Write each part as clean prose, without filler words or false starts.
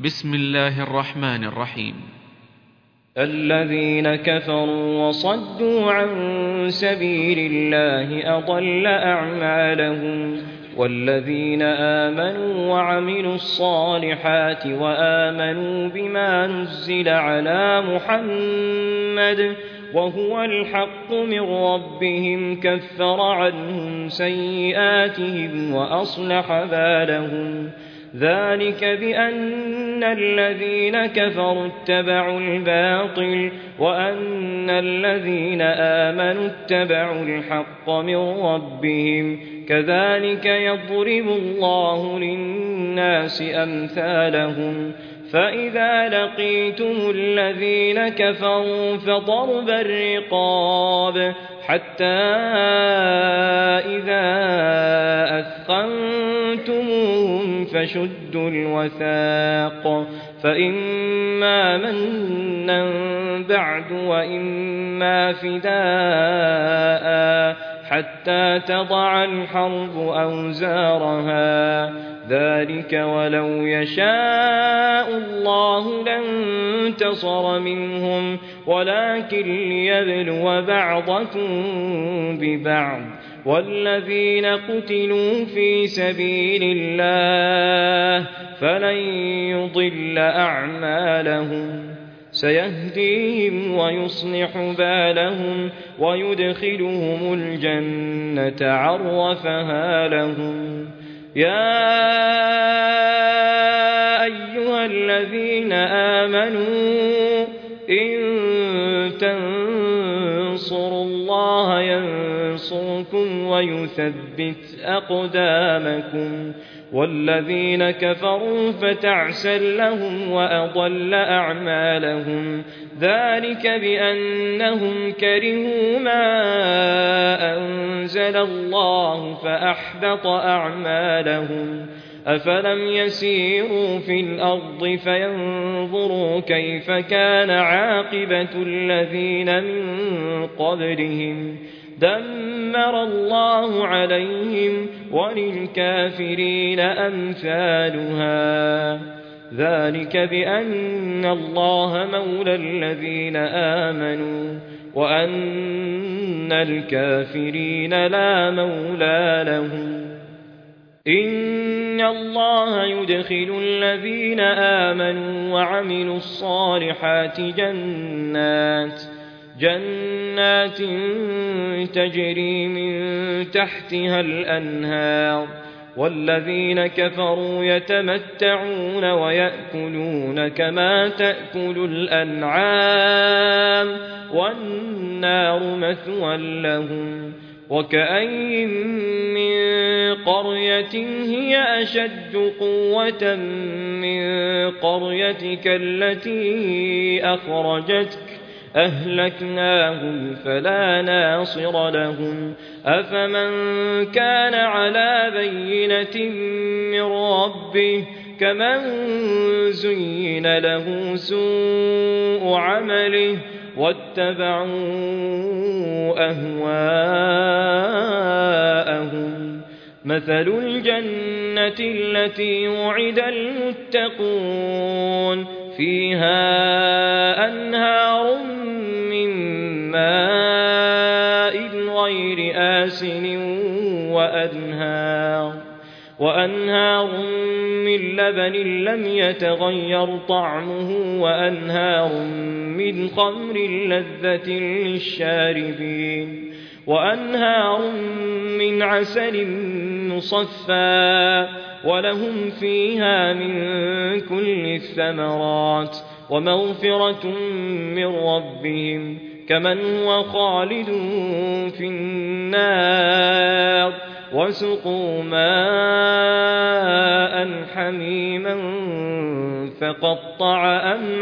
بسم الله الرحمن الرحيم. الذين كفروا وصدوا عن سبيل الله أضل أعمالهم والذين آمنوا وعملوا الصالحات وآمنوا بما نزل على محمد وهو الحق من ربهم كفر عنهم سيئاتهم وأصلح بالهم ذلك بأن الذين كفروا اتبعوا الباطل وأن الذين آمنوا اتبعوا الحق من ربهم كذلك يضرب الله للناس أمثالهم فإذا لقيتم الذين كفروا فضرب الرقاب حتى إذا أثخنتموهم فشدوا الوثاق فإما منا بعد وإما فداء حتى تضع الحرب أوزارها ذلك ولو يشاء الله لانتصر منهم ولكن ليبلو بعضكم ببعض والذين قتلوا في سبيل الله فلن يضل أعمالهم سيهديهم ويصلح بالهم ويدخلهم الجنة عرفها لهم يا أيها الذين آمنوا إن تنصروا الله ينصركم ويثبت أقدامكم والذين كفروا فتعسا لهم وأضل أعمالهم ذلك بأنهم كرهوا ما أنزل الله فأحبط أعمالهم أفلم يسيروا في الأرض فينظروا كيف كان عاقبة الذين من قبلهم دمر الله عليهم وللكافرين أمثالها ذلك بأن الله مولى الذين آمنوا وأن الكافرين لا مولى لهم إن الله يدخل الذين آمنوا وعملوا الصالحات جنات تجري من تحتها الأنهار والذين كفروا يتمتعون ويأكلون كما تأكل الأنعام والنار مثوى لهم وكأين من قرية هي أشد قوة من قريتك التي أخرجتك أهلكناهم فلا ناصر لهم أفمن كان على بينة من ربه كمن زين له سوء عمله واتبعوا أهواءهم مثل الجنة التي وعد المتقون فيها أنهار من ماء غير آسن وأنهار من لبن لم يتغير طعمه وأنهار من خمر لذة للشاربين وأنهار من عسل مصفى ولهم فيها من كل الثمرات ومغفرة من ربهم كمن هو خالد في النار وسقوا ماء حميما فقطع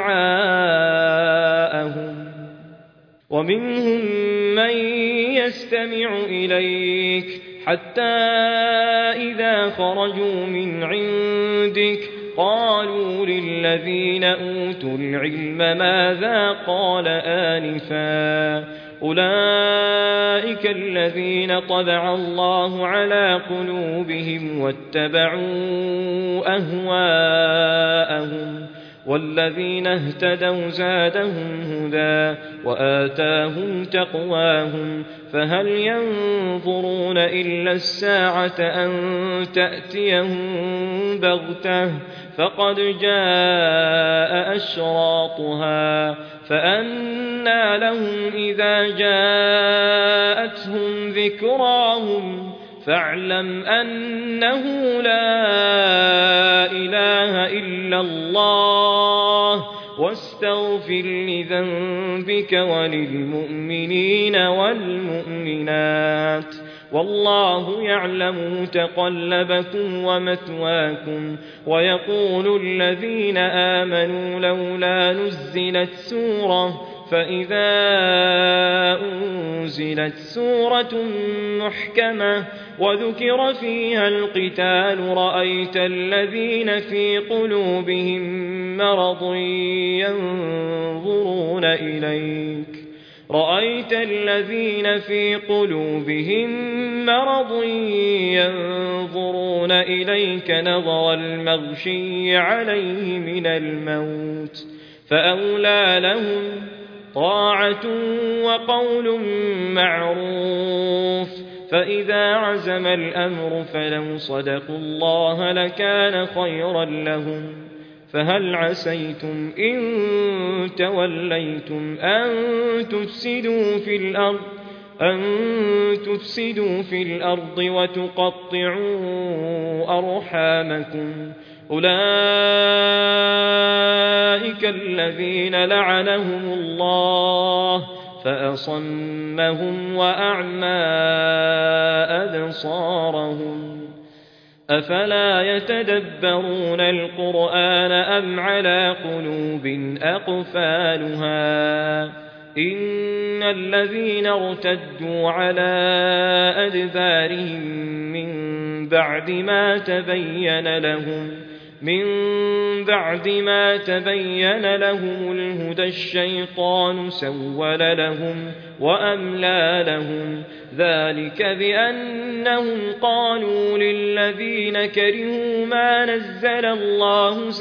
أمعاءهم ومنهم من يستمع إليك حتى إذا خرجوا من عندك قالوا للذين أوتوا العلم ماذا قال آنفا أولئك الذين طبع الله على قلوبهم واتبعوا أهواءهم والذين اهتدوا زادهم هدى وآتاهم تقواهم فهل ينظرون إلا الساعة أن تأتيهم بغتة فقد جاء أشراطها فأنى لهم إذا جاءتهم ذكراهم فاعلم أنه لا إله إلا الله واستغفر لذنبك وللمؤمنين والمؤمنات والله يعلم متقلبكم ومثواكم ويقول الذين آمنوا لولا نزلت سورة فإذا أنزلت سورة محكمة وذكر فيها القتال رأيت الذين في قلوبهم مرض ينظرون إليك نظر المغشي عليه من الموت فأولى لهم طاعة وقول معروف فإذا عزم الأمر فلو صدقوا الله لكان خيرا لهم فهل عسيتم إن توليتم أن تفسدوا في الأرض وتقطعوا أرحامكم أولئك الذين لعنهم الله فأصمهم وأعمى أبصارهم أفلا يتدبرون القرآن أم على قلوب أقفالها إن الذين ارتدوا على أدبارهم من بعد ما تبين لهم الهدى الشيطان سول لهم وأملى لهم ذلك بأنهم قالوا للذين كرهوا ما نزل الله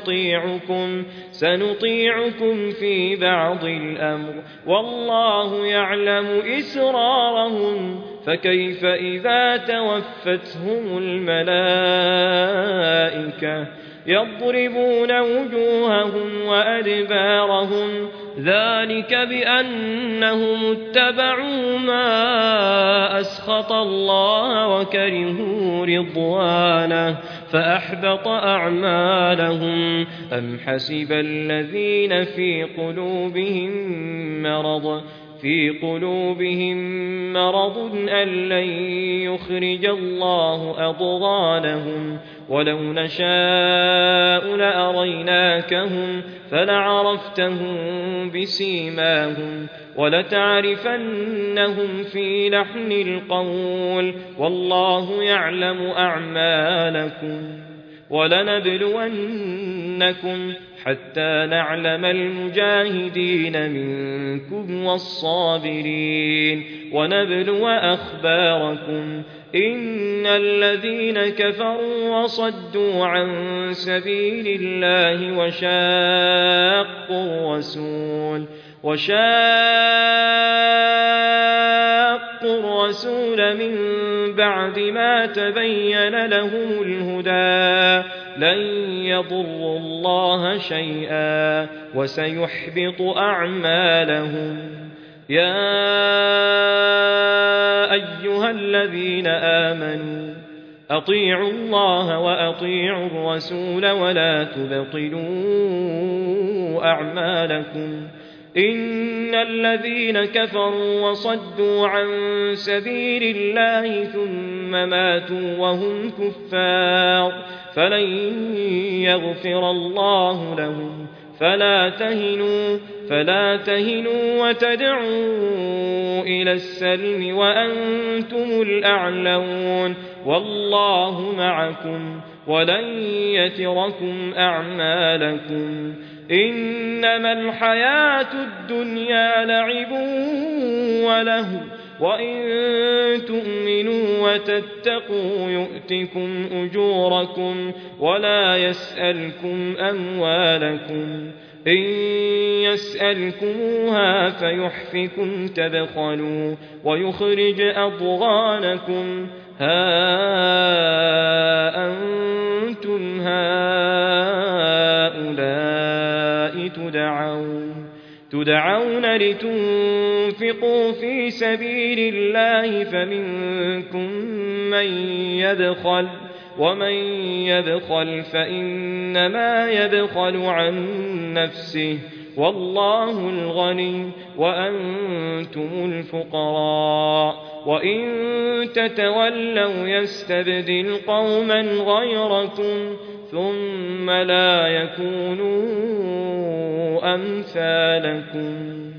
سنطيعكم في بعض الأمر والله يعلم إسرارهم فكيف إذا توفتهم الملائكة يضربون وجوههم وأدبارهم ذلك بأنهم اتبعوا ما أسخط الله وكرهوا رضوانه فأحبط أعمالهم أم حسب الذين في قلوبهم مرض أن لن يخرج الله أضغانهم ولو نشاء لأريناكهم فلعرفتهم بسيماهم ولتعرفنهم في لحن القول والله يعلم أعمالكم ولنبلونكم حتى نعلم المجاهدين منكم والصابرين ونبلو أخباركم إن الذين كفروا وصدوا عن سبيل الله وشاقوا الرسول من بعد ما تبين لهم الهدى لن يضروا الله شيئا وسيحبط أعمالهم يا أيها الذين آمنوا أطيعوا الله وأطيعوا الرسول ولا تبطلوا أعمالكم إن الذين كفروا وصدوا عن سبيل الله ثم ماتوا وهم كفار فلن يغفر الله لهم فلا تهنوا وتدعوا إلى السلم وأنتم الأعلون والله معكم ولن يتركم أعمالكم إنما الحياة الدنيا لعب وإن تؤمنوا وتتقوا يؤتكم أجوركم ولا يسألكم أموالكم إن يسألكموها فيحفكم تبخلوا ويخرج أضغانكم ها أنتم هؤلاء تدعون لتنفقوا في سبيل الله فمنكم من يبخل ومن يبخل فإنما يبخل عن نفسه والله الغني وأنتم الفقراء وإن تتولوا يستبدل قوما غيركم ثم لا يكونوا أمثالكم